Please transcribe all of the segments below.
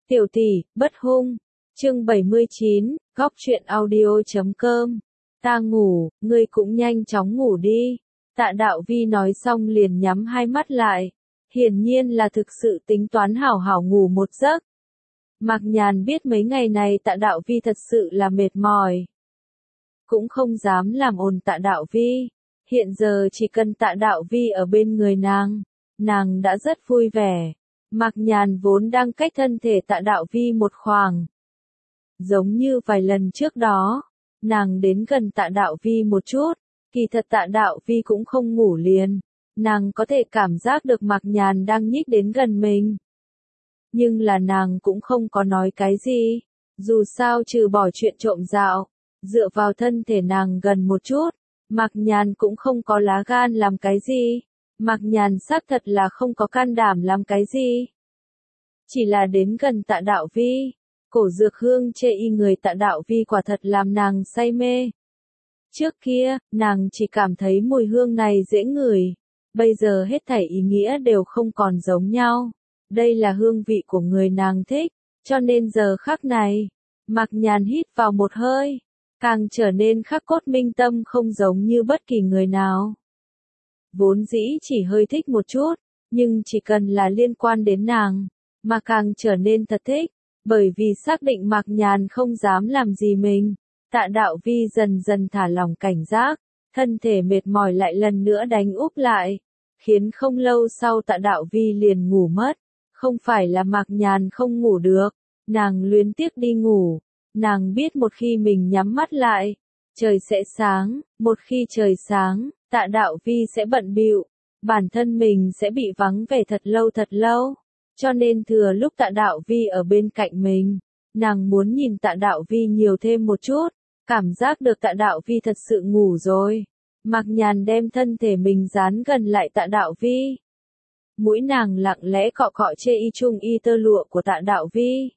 Tiểu tỷ, bất hung. Chương 79, góc truyện audio.com. Ta ngủ, ngươi cũng nhanh chóng ngủ đi. Tạ Đạo Vi nói xong liền nhắm hai mắt lại. Hiển nhiên là thực sự tính toán hảo hảo ngủ một giấc. Mạc Nhàn biết mấy ngày này Tạ Đạo Vi thật sự là mệt mỏi. Cũng không dám làm ồn Tạ Đạo Vi. Hiện giờ chỉ cần Tạ Đạo Vi ở bên người nàng đã rất vui vẻ. Mạc Nhàn vốn đang cách thân thể Tạ Đạo Vi một khoảng. Giống như vài lần trước đó, nàng đến gần Tạ Đạo Vi một chút, kỳ thật Tạ Đạo Vi cũng không ngủ liền. Nàng có thể cảm giác được Mạc Nhàn đang nhích đến gần mình. Nhưng là nàng cũng không có nói cái gì. Dù sao trừ bỏ chuyện trộm dạo, dựa vào thân thể nàng gần một chút, Mạc Nhàn cũng không có lá gan làm cái gì. Mạc Nhàn xác thật là không có can đảm làm cái gì. Chỉ là đến gần Tạ Đạo Vi, cổ dược hương chê y người Tạ Đạo Vi quả thật làm nàng say mê. Trước kia, nàng chỉ cảm thấy mùi hương này dễ ngửi. Bây giờ hết thảy ý nghĩa đều không còn giống nhau. Đây là hương vị của người nàng thích, cho nên giờ khắc này, Mạc Nhàn hít vào một hơi, càng trở nên khắc cốt minh tâm không giống như bất kỳ người nào. Vốn dĩ chỉ hơi thích một chút, nhưng chỉ cần là liên quan đến nàng, mà càng trở nên thật thích, bởi vì xác định Mạc Nhàn không dám làm gì mình. Tạ Đạo Vi dần dần thả lỏng cảnh giác, thân thể mệt mỏi lại lần nữa đánh úp lại, khiến không lâu sau Tạ Đạo Vi liền ngủ mất. Không phải là Mạc Nhàn không ngủ được, nàng luyến tiếc đi ngủ, nàng biết một khi mình nhắm mắt lại, trời sẽ sáng, một khi trời sáng, Tạ Đạo Vi sẽ bận bịu, bản thân mình sẽ bị vắng vẻ thật lâu, cho nên thừa lúc Tạ Đạo Vi ở bên cạnh mình, nàng muốn nhìn Tạ Đạo Vi nhiều thêm một chút, cảm giác được Tạ Đạo Vi thật sự ngủ rồi. Mạc Nhàn đem thân thể mình dán gần lại Tạ Đạo Vi. Mũi nàng lặng lẽ cọ cọ chê y chung y tơ lụa của Tạ Đạo Vi.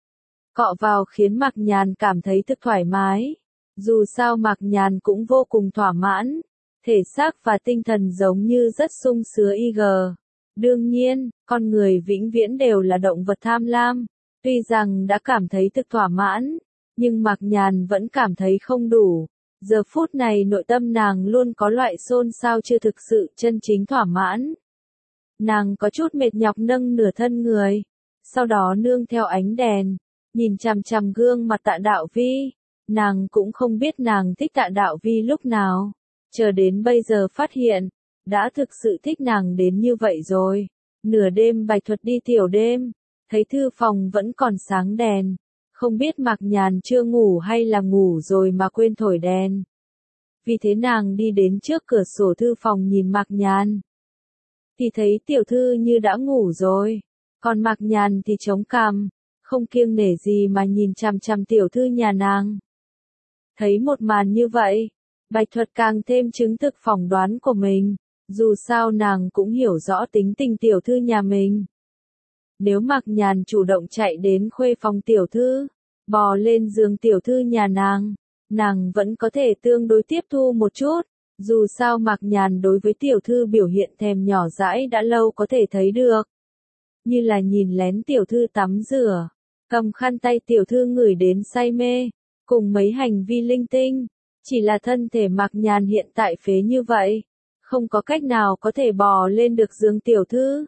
Cọ vào khiến Mạc Nhàn cảm thấy thực thoải mái. Dù sao Mạc Nhàn cũng vô cùng thỏa mãn. Thể xác và tinh thần giống như rất sung sướng y. Đương nhiên, con người vĩnh viễn đều là động vật tham lam. Tuy rằng đã cảm thấy thực thỏa mãn, nhưng Mạc Nhàn vẫn cảm thấy không đủ. Giờ phút này nội tâm nàng luôn có loại xôn xao chưa thực sự chân chính thỏa mãn. Nàng có chút mệt nhọc nâng nửa thân người, sau đó nương theo ánh đèn, nhìn chằm chằm gương mặt Tạ Đạo Vi. Nàng cũng không biết nàng thích Tạ Đạo Vi lúc nào, chờ đến bây giờ phát hiện, đã thực sự thích nàng đến như vậy rồi. Nửa đêm Bạch Thuật đi tiểu đêm, thấy thư phòng vẫn còn sáng đèn, không biết Mạc Nhàn chưa ngủ hay là ngủ rồi mà quên thổi đèn. Vì thế nàng đi đến trước cửa sổ thư phòng nhìn Mạc Nhàn. Thì thấy tiểu thư như đã ngủ rồi, còn Mạc Nhàn thì chống cằm, không kiêng nể gì mà nhìn chằm chằm tiểu thư nhà nàng. Thấy một màn như vậy, Bạch Thuật càng thêm chứng thực phỏng đoán của mình, dù sao nàng cũng hiểu rõ tính tình tiểu thư nhà mình. Nếu Mạc Nhàn chủ động chạy đến khuê phòng tiểu thư, bò lên giường tiểu thư nhà nàng vẫn có thể tương đối tiếp thu một chút. Dù sao Mạc Nhàn đối với tiểu thư biểu hiện thèm nhỏ dãi đã lâu có thể thấy được. Như là nhìn lén tiểu thư tắm rửa, cầm khăn tay tiểu thư ngửi đến say mê, cùng mấy hành vi linh tinh. Chỉ là thân thể Mạc Nhàn hiện tại phế như vậy, không có cách nào có thể bò lên được giường tiểu thư.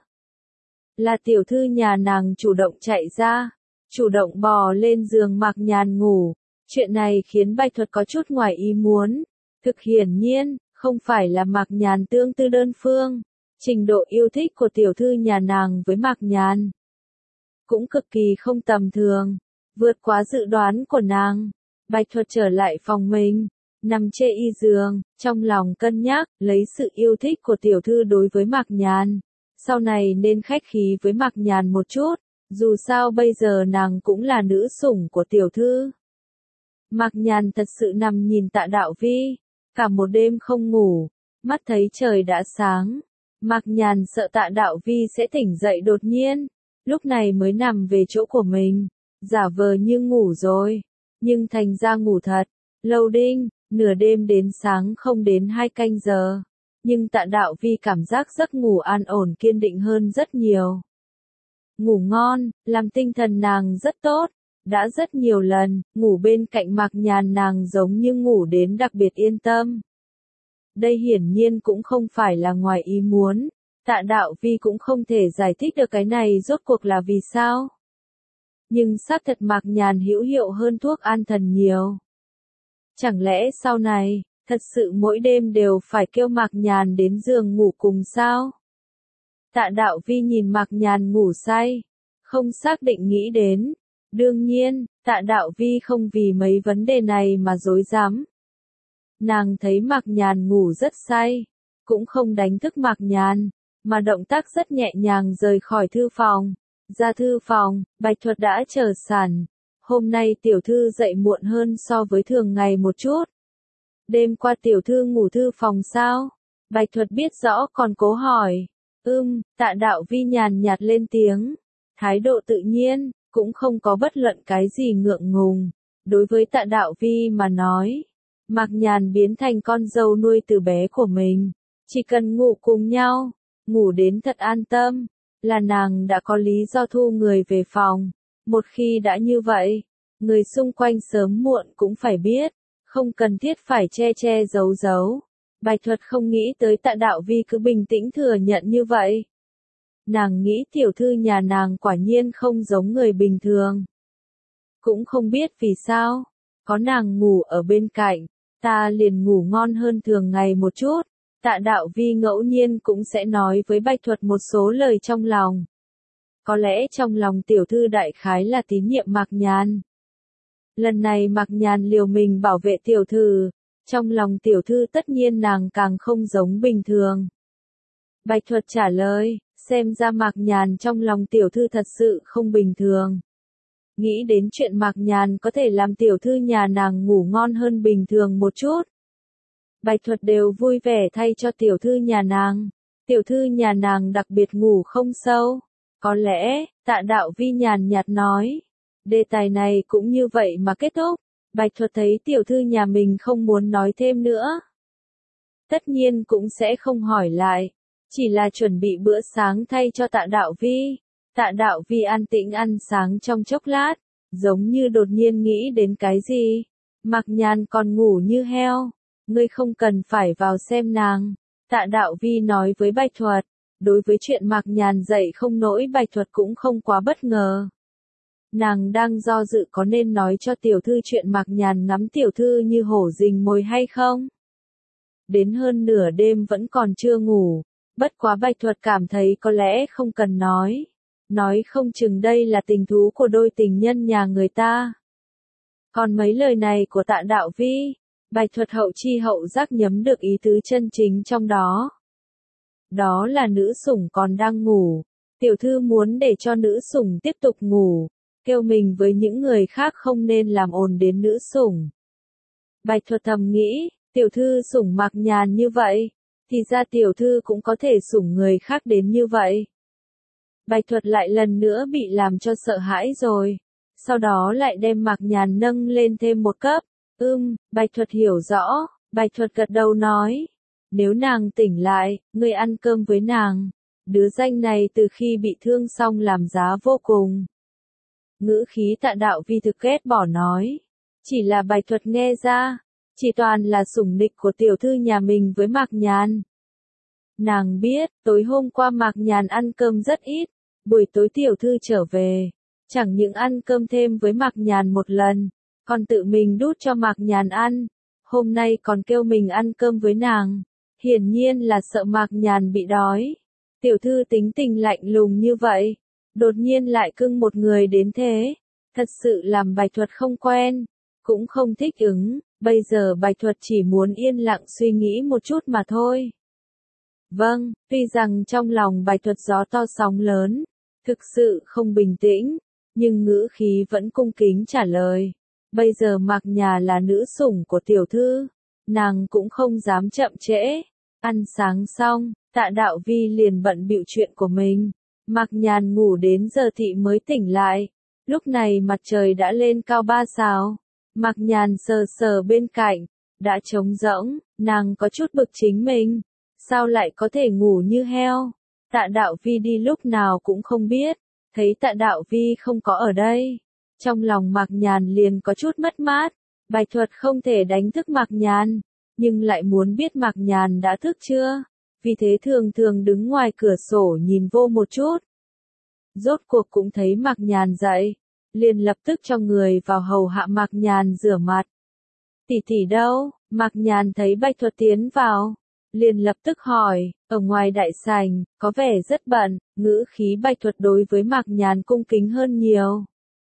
Là tiểu thư nhà nàng chủ động chạy ra, chủ động bò lên giường Mạc Nhàn ngủ. Chuyện này khiến Bạch Thuật có chút ngoài ý muốn. Thực hiển nhiên, không phải là Mạc Nhàn tương tư đơn phương. Trình độ yêu thích của tiểu thư nhà nàng với Mạc Nhàn cũng cực kỳ không tầm thường, vượt quá dự đoán của nàng. Bạch Thuật trở lại phòng mình, nằm chê y giường, trong lòng cân nhắc, lấy sự yêu thích của tiểu thư đối với Mạc Nhàn. Sau này nên khách khí với Mạc Nhàn một chút, dù sao bây giờ nàng cũng là nữ sủng của tiểu thư. Mạc Nhàn thật sự nằm nhìn Tạ Đạo Vi, cả một đêm không ngủ, mắt thấy trời đã sáng. Mạc Nhàn sợ Tạ Đạo Vi sẽ tỉnh dậy đột nhiên, lúc này mới nằm về chỗ của mình, giả vờ như ngủ rồi, nhưng thành ra ngủ thật. Lâu đinh, nửa đêm đến sáng không đến 2 canh giờ, nhưng Tạ Đạo Vi cảm giác giấc ngủ an ổn kiên định hơn rất nhiều. ngủ ngon, làm tinh thần nàng rất tốt. Đã rất nhiều lần, ngủ bên cạnh Mạc Nhàn nàng giống như ngủ đến đặc biệt yên tâm. Đây hiển nhiên cũng không phải là ngoài ý muốn, Tạ Đạo Vi cũng không thể giải thích được cái này rốt cuộc là vì sao. Nhưng xác thật Mạc Nhàn hữu hiệu hơn thuốc an thần nhiều. Chẳng lẽ sau này, thật sự mỗi đêm đều phải kêu Mạc Nhàn đến giường ngủ cùng sao? Tạ Đạo Vi nhìn Mạc Nhàn ngủ say, không xác định nghĩ đến. Đương nhiên, Tạ Đạo Vi không vì mấy vấn đề này mà rối rắm. Nàng thấy Mạc Nhàn ngủ rất say, cũng không đánh thức Mạc Nhàn, mà động tác rất nhẹ nhàng rời khỏi thư phòng. Ra thư phòng, Bạch Thuật đã chờ sẵn. Hôm nay tiểu thư dậy muộn hơn so với thường ngày một chút. Đêm qua tiểu thư ngủ thư phòng sao? Bạch Thuật biết rõ còn cố hỏi. Tạ Đạo Vi nhàn nhạt lên tiếng. Thái độ tự nhiên, cũng không có bất luận cái gì ngượng ngùng. Đối với Tạ Đạo Vi mà nói, Mạc Nhàn biến thành con dâu nuôi từ bé của mình. Chỉ cần ngủ cùng nhau, ngủ đến thật an tâm, là nàng đã có lý do thu người về phòng. Một khi đã như vậy, người xung quanh sớm muộn cũng phải biết, không cần thiết phải che che giấu giấu. Bạch Thuật không nghĩ tới Tạ Đạo Vi cứ bình tĩnh thừa nhận như vậy. Nàng nghĩ tiểu thư nhà nàng quả nhiên không giống người bình thường. Cũng không biết vì sao, có nàng ngủ ở bên cạnh, ta liền ngủ ngon hơn thường ngày một chút. Tạ Đạo Vi ngẫu nhiên cũng sẽ nói với Bạch Thuật một số lời trong lòng. Có lẽ trong lòng tiểu thư đại khái là tín nhiệm Mạc Nhàn. Lần này Mạc Nhàn liều mình bảo vệ tiểu thư, trong lòng tiểu thư tất nhiên nàng càng không giống bình thường. Bạch Thuật trả lời, xem ra Mạc Nhàn trong lòng tiểu thư thật sự không bình thường. Nghĩ đến chuyện Mạc Nhàn có thể làm tiểu thư nhà nàng ngủ ngon hơn bình thường một chút. Bạch Thuật đều vui vẻ thay cho tiểu thư nhà nàng. Tiểu thư nhà nàng đặc biệt ngủ không sâu. Có lẽ, Tạ Đạo Vi nhàn nhạt nói. Đề tài này cũng như vậy mà kết thúc. Bạch Thuật thấy tiểu thư nhà mình không muốn nói thêm nữa. Tất nhiên cũng sẽ không hỏi lại. Chỉ là chuẩn bị bữa sáng thay cho Tạ Đạo Vi. Tạ Đạo Vi an tĩnh ăn sáng trong chốc lát. Giống như đột nhiên nghĩ đến cái gì. Mạc Nhàn còn ngủ như heo. Ngươi không cần phải vào xem nàng. Tạ Đạo Vi nói với Bạch Thuật. Đối với chuyện Mạc Nhàn dậy không nổi Bạch Thuật cũng không quá bất ngờ. Nàng đang do dự có nên nói cho tiểu thư chuyện Mạc Nhàn ngắm tiểu thư như hổ rình mồi hay không. Đến hơn nửa đêm vẫn còn chưa ngủ. Bất quá Bạch Thuật cảm thấy có lẽ không cần nói. Nói không chừng đây là tình thú của đôi tình nhân nhà người ta. Còn mấy lời này của Tạ Đạo Vi, Bạch Thuật hậu chi hậu giác nhấm được ý tứ chân chính trong đó. Đó là nữ sủng còn đang ngủ. Tiểu thư muốn để cho nữ sủng tiếp tục ngủ. Kêu mình với những người khác không nên làm ồn đến nữ sủng. Bạch Thuật thầm nghĩ, tiểu thư sủng Mạc Nhàn như vậy, thì ra tiểu thư cũng có thể sủng người khác đến như vậy. Bạch Thuật lại lần nữa bị làm cho sợ hãi rồi. Sau đó lại đem Mạc Nhàn nâng lên thêm một cấp. Bạch Thuật hiểu rõ. Bạch Thuật gật đầu nói. Nếu nàng tỉnh lại, ngươi ăn cơm với nàng. Đứa danh này từ khi bị thương xong làm giá vô cùng. Ngữ khí Tạ Đạo Vi thực ghét bỏ nói. Chỉ là Bạch Thuật nghe ra. Chỉ toàn là sủng nịch của tiểu thư nhà mình với Mạc Nhàn. Nàng biết, tối hôm qua Mạc Nhàn ăn cơm rất ít. Buổi tối tiểu thư trở về. Chẳng những ăn cơm thêm với Mạc Nhàn một lần. Còn tự mình đút cho Mạc Nhàn ăn. Hôm nay còn kêu mình ăn cơm với nàng. Hiển nhiên là sợ Mạc Nhàn bị đói. Tiểu thư tính tình lạnh lùng như vậy. Đột nhiên lại cưng một người đến thế. Thật sự làm Bạch Thuật không quen. Cũng không thích ứng. Bây giờ Bạch Thuật chỉ muốn yên lặng suy nghĩ một chút mà thôi. Vâng, tuy rằng trong lòng Bạch Thuật gió to sóng lớn. Thực sự không bình tĩnh. Nhưng ngữ khí vẫn cung kính trả lời. Bây giờ Mạc Nhàn là nữ sủng của tiểu thư. Nàng cũng không dám chậm trễ. Ăn sáng xong, Tạ Đạo Vi liền bận bịu chuyện của mình. Mạc Nhàn ngủ đến giờ thị mới tỉnh lại. Lúc này mặt trời đã lên cao 3 sao. Mạc Nhàn sờ sờ bên cạnh. Đã trống rỗng, nàng có chút bực chính mình. Sao lại có thể ngủ như heo? Tạ Đạo Vi đi lúc nào cũng không biết. thấy Tạ Đạo Vi không có ở đây, trong lòng Mạc Nhàn liền có chút mất mát. Bạch Thuật không thể đánh thức Mạc Nhàn, nhưng lại muốn biết Mạc Nhàn đã thức chưa, vì thế thường thường đứng ngoài cửa sổ nhìn vô một chút. Rốt cuộc cũng thấy Mạc Nhàn dậy, liền lập tức cho người vào hầu hạ Mạc Nhàn rửa mặt. Tỷ tỷ đâu? Mạc Nhàn thấy Bạch Thuật tiến vào, liền lập tức hỏi, ở ngoài đại sảnh, có vẻ rất bận, ngữ khí Bạch Thuật đối với Mạc Nhàn cung kính hơn nhiều.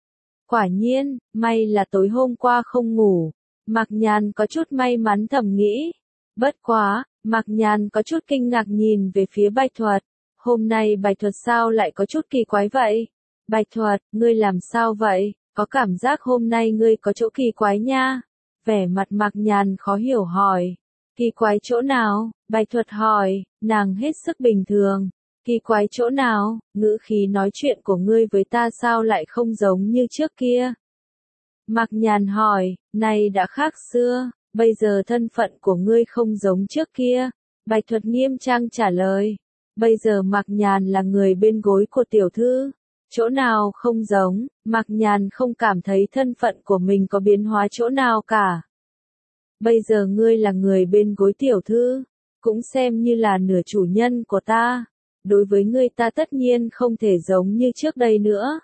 Quả nhiên, may là tối hôm qua không ngủ, Mạc Nhàn có chút may mắn thầm nghĩ. Bất quá, Mạc Nhàn có chút kinh ngạc nhìn về phía Bạch Thuật, hôm nay Bạch Thuật sao lại có chút kỳ quái vậy? Bạch Thuật, ngươi làm sao vậy? Có cảm giác hôm nay ngươi có chỗ kỳ quái nha. Vẻ mặt Mạc Nhàn khó hiểu hỏi. Kỳ quái chỗ nào? Bạch Thuật hỏi, nàng hết sức bình thường. Kỳ quái chỗ nào? Ngữ khí nói chuyện của ngươi với ta sao lại không giống như trước kia? Mạc Nhàn hỏi, này đã khác xưa, bây giờ thân phận của ngươi không giống trước kia. Bạch Thuật nghiêm trang trả lời, bây giờ Mạc Nhàn là người bên gối của tiểu thư. Chỗ nào không giống, Mạc Nhàn không cảm thấy thân phận của mình có biến hóa chỗ nào cả. Bây giờ ngươi là người bên gối tiểu thư, cũng xem như là nửa chủ nhân của ta. Đối với ngươi ta tất nhiên không thể giống như trước đây nữa.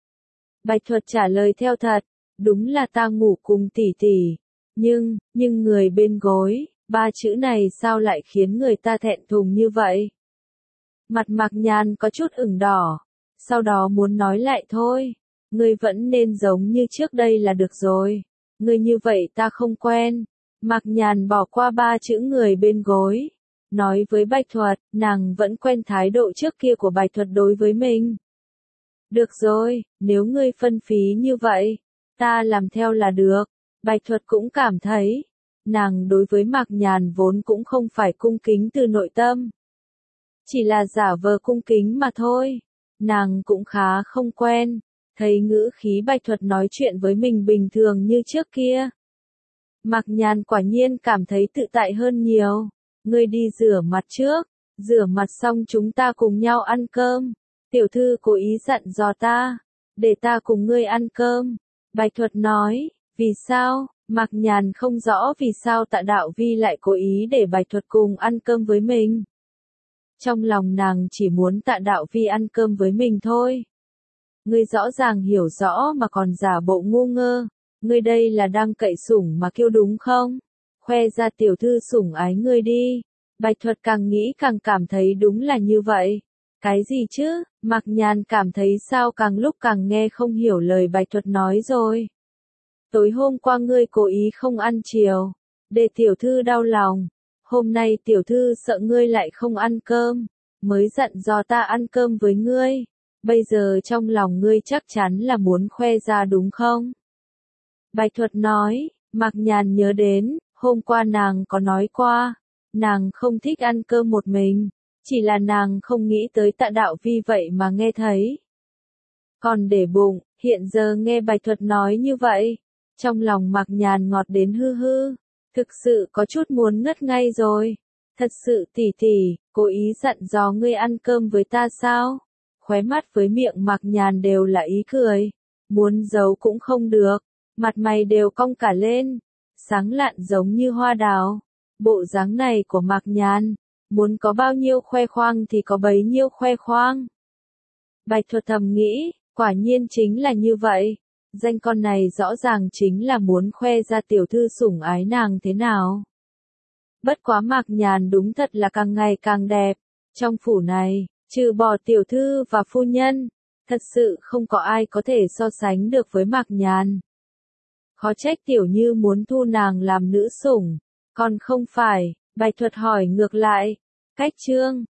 Bạch Thuật trả lời theo thật, đúng là ta ngủ cùng tỷ tỷ, nhưng người bên gối, ba chữ này sao lại khiến người ta thẹn thùng như vậy? Mặt Mạc Nhàn có chút ửng đỏ, sau đó muốn nói lại thôi, ngươi vẫn nên giống như trước đây là được rồi, ngươi như vậy ta không quen. Mạc Nhàn bỏ qua ba chữ người bên gối, nói với Bạch Thuật, nàng vẫn quen thái độ trước kia của Bạch Thuật đối với mình. Được rồi, nếu ngươi phân phí như vậy, ta làm theo là được. Bạch Thuật cũng cảm thấy, nàng đối với Mạc Nhàn vốn cũng không phải cung kính từ nội tâm. Chỉ là giả vờ cung kính mà thôi. Nàng cũng khá không quen, thấy ngữ khí Bạch Thuật nói chuyện với mình bình thường như trước kia. Mạc Nhàn quả nhiên cảm thấy tự tại hơn nhiều. Ngươi đi rửa mặt trước, rửa mặt xong chúng ta cùng nhau ăn cơm. Tiểu thư cố ý dặn dò ta, để ta cùng ngươi ăn cơm. Bạch Thuật nói, vì sao? Mạc Nhàn không rõ vì sao Tạ Đạo Vi lại cố ý để Bạch Thuật cùng ăn cơm với mình. Trong lòng nàng chỉ muốn Tạ Đạo Vi ăn cơm với mình thôi. Ngươi rõ ràng hiểu rõ mà còn giả bộ ngu ngơ. Ngươi đây là đang cậy sủng mà kêu đúng không? Khoe ra tiểu thư sủng ái ngươi đi. Bạch Thuật càng nghĩ càng cảm thấy đúng là như vậy. Cái gì chứ? Mạc Nhàn cảm thấy sao càng lúc càng nghe không hiểu lời Bạch Thuật nói rồi. Tối hôm qua ngươi cố ý không ăn chiều, để tiểu thư đau lòng. Hôm nay tiểu thư sợ ngươi lại không ăn cơm, mới dặn dò ta ăn cơm với ngươi. Bây giờ trong lòng ngươi chắc chắn là muốn khoe ra đúng không? Bạch Thuật nói, Mạc Nhàn nhớ đến, hôm qua nàng có nói qua, nàng không thích ăn cơm một mình, chỉ là nàng không nghĩ tới Tạ Đạo Vi vậy mà nghe thấy. Còn để bụng, hiện giờ nghe Bạch Thuật nói như vậy, trong lòng Mạc Nhàn ngọt đến hư hư, thực sự có chút muốn ngất ngay rồi. Thật sự tỷ tỷ, cố ý dặn dò ngươi ăn cơm với ta sao? Khóe mắt với miệng Mạc Nhàn đều là ý cười, muốn giấu cũng không được, mặt mày đều cong cả lên, sáng lạn giống như hoa đào. Bộ dáng này của Mạc Nhàn, muốn có bao nhiêu khoe khoang thì có bấy nhiêu khoe khoang. Bạch Thuật thầm nghĩ, quả nhiên chính là như vậy. Danh con này rõ ràng chính là muốn khoe ra tiểu thư sủng ái nàng thế nào. Bất quá Mạc Nhàn đúng thật là càng ngày càng đẹp. Trong phủ này, trừ bỏ tiểu thư và phu nhân, thật sự không có ai có thể so sánh được với Mạc Nhàn. Khó trách Tiểu Như muốn thu nàng làm nữ sủng. Còn không phải, Bạch Thuật hỏi ngược lại. Cách chương